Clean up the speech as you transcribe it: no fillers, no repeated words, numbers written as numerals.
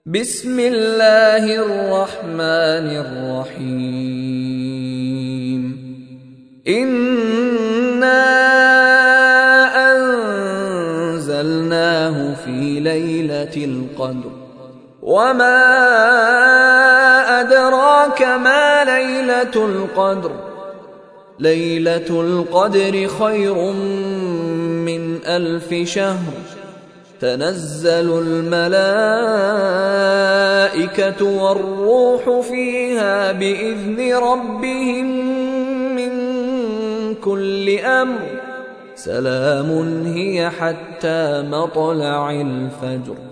بسم الله الرحمن الرحيم. إنا أنزلناه في ليلة القدر وما أدراك ما ليلة القدر. ليلة القدر خير من 1000 شهر. تنزل الملائكة والروح فيها بإذن ربهم من كل أمر. سلام هي حتى مطلع الفجر.